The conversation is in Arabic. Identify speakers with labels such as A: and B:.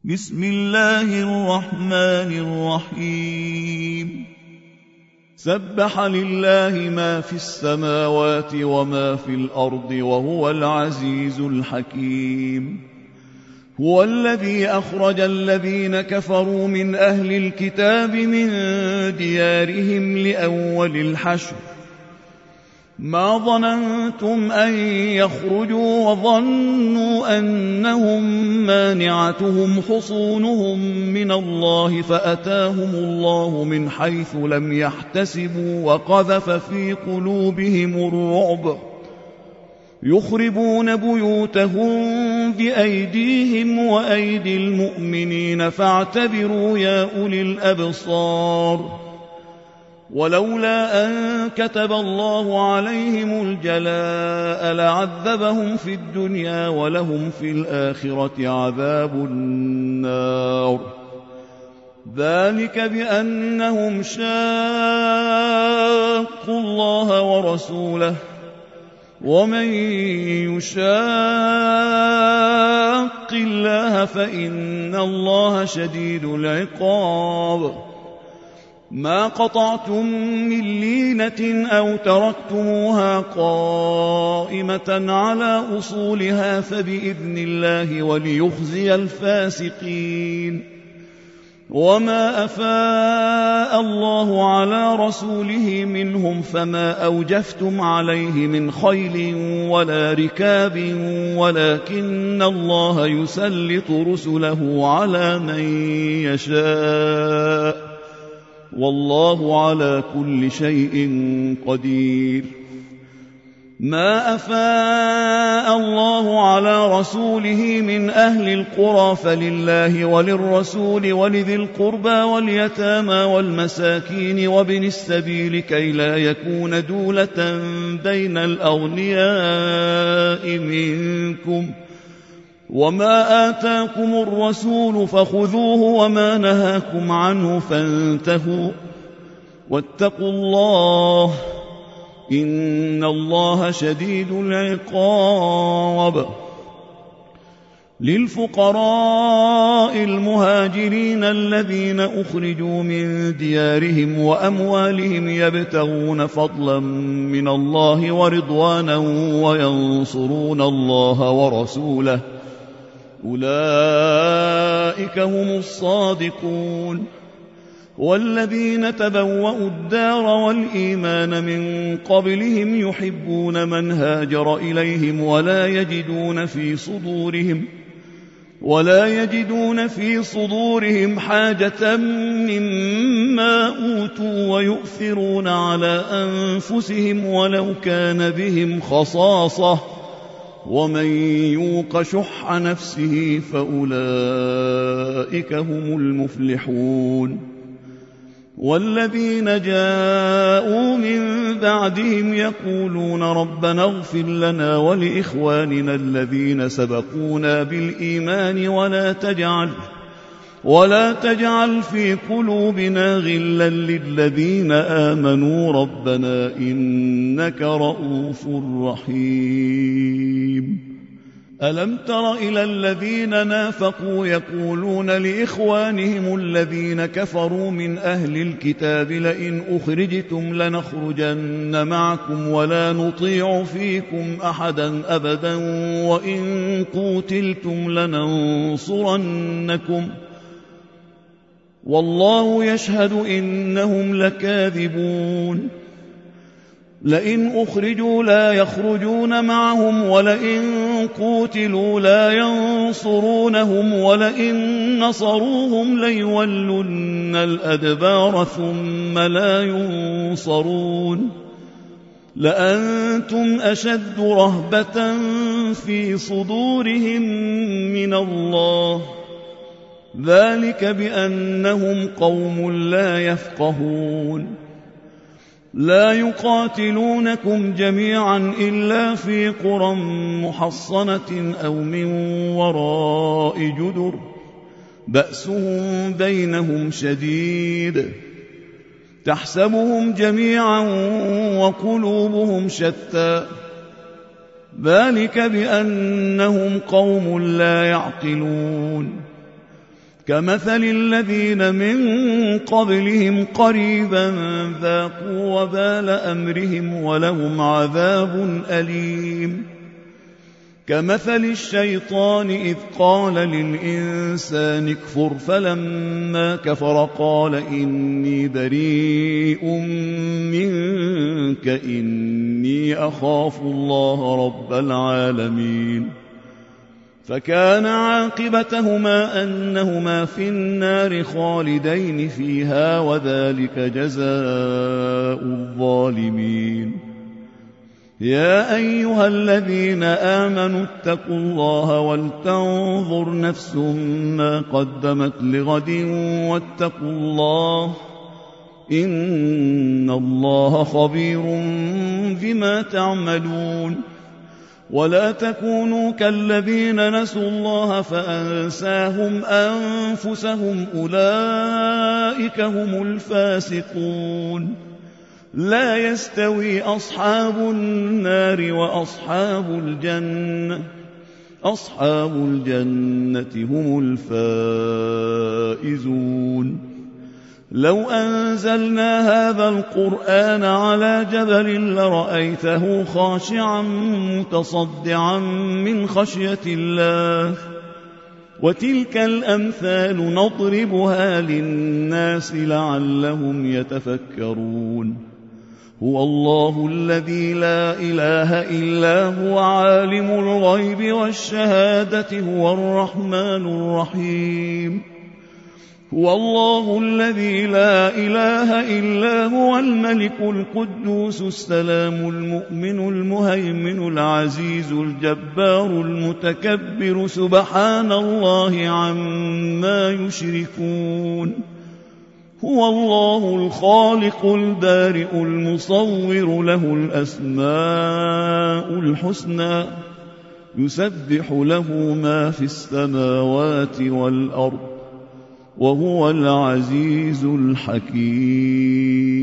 A: بسم الله الرحمن الرحيم سبح لله ما في السماوات وما في الأرض وهو العزيز الحكيم هو الذي أخرج الذين كفروا من أهل الكتاب من ديارهم لأول الحشر ما ظننتم أن يخرجوا وظنوا أنهم مانعتهم حصونهم من الله فأتاهم الله من حيث لم يحتسبوا وقذف في قلوبهم الرعب يخربون بيوتهم بأيديهم وأيدي المؤمنين فاعتبروا يا أولي الأبصار ولولا أن كتب الله عليهم الجلاء لعذبهم في الدنيا ولهم في الآخرة عذاب النار ذلك بأنهم شاقوا الله ورسوله ومن يشاق الله فإن الله شديد العقاب ما قطعتم من لينة أو تركتموها قائمة على أصولها فبإذن الله وليخزي الفاسقين وما أفاء الله على رسوله منهم فما أوجفتم عليه من خيل ولا ركاب ولكن الله يسلط رسله على من يشاء والله على كل شيء قدير ما أفاء الله على رسوله من أهل القرى فلله وللرسول ولذي القربى واليتامى والمساكين وابن السبيل كي لا يكون دولة بين الأغنياء منكم وما آتاكم الرسول فخذوه وما نهاكم عنه فانتهوا واتقوا الله إن الله شديد العقاب للفقراء المهاجرين الذين أخرجوا من ديارهم وأموالهم يبتغون فضلا من الله ورضوانا وينصرون الله ورسوله أولئك هم الصادقون والذين تبوأوا الدار والإيمان من قبلهم يحبون من هاجر إليهم ولا يجدون في صدورهم حاجة مما أوتوا ويؤثرون على أنفسهم ولو كان بهم خصاصة ومن يوق شح نفسه فأولئك هم المفلحون والذين جاءوا من بعدهم يقولون ربنا اغفر لنا ولإخواننا الذين سبقونا بالإيمان ولا تجعل في قلوبنا غلا للذين آمنوا ربنا إنك رؤوف رحيم ألم تر إلى الذين نافقوا يقولون لإخوانهم الذين كفروا من أهل الكتاب لئن أخرجتم لنخرجن معكم ولا نطيع فيكم أحدا أبدا وإن قوتلتم لننصرنكم والله يشهد إنهم لكاذبون لئن أخرجوا لا يخرجون معهم ولئن قوتلوا لا ينصرونهم ولئن نصروهم ليولن الأدبار ثم لا ينصرون لأنتم أشد رهبة في صدورهم من الله ذلك بأنهم قوم لا يفقهون لا يقاتلونكم جميعا إلا في قرى محصنة أو من وراء جدر بأسهم بينهم شديد تحسبهم جميعا وقلوبهم شتى ذلك بأنهم قوم لا يعقلون كمثل الذين من قبلهم قريبا ذاقوا وبال أمرهم ولهم عذاب أليم كمثل الشيطان إذ قال للإنسان اكفر فلما كفر قال إني بريء منك إني أخاف الله رب العالمين فكان عاقبتهما أنهما في النار خالدين فيها وذلك جزاء الظالمين يا أيها الذين آمنوا اتقوا الله ولتنظر نفس ما قدمت لغد واتقوا الله إن الله خبير بما تعملون ولا تكونوا كالذين نسوا الله فأنساهم أنفسهم أولئك هم الفاسقون لا يستوي أصحاب النار وأصحاب الجنة هم الفائزون لو أنزلنا هذا القرآن على جبل لرأيته خاشعا متصدعا من خشية الله وتلك الأمثال نضربها للناس لعلهم يتفكرون هو الله الذي لا إله إلا هو عالم الغيب والشهادة هو الرحمن الرحيم هو الله الذي لا إله إلا هو الملك القدوس السلام المؤمن المهيمن العزيز الجبار المتكبر سبحان الله عما يشركون هو الله الخالق البارئ المصور له الأسماء الحسنى يسبح له ما في السماوات والأرض وهو العزيز الحكيم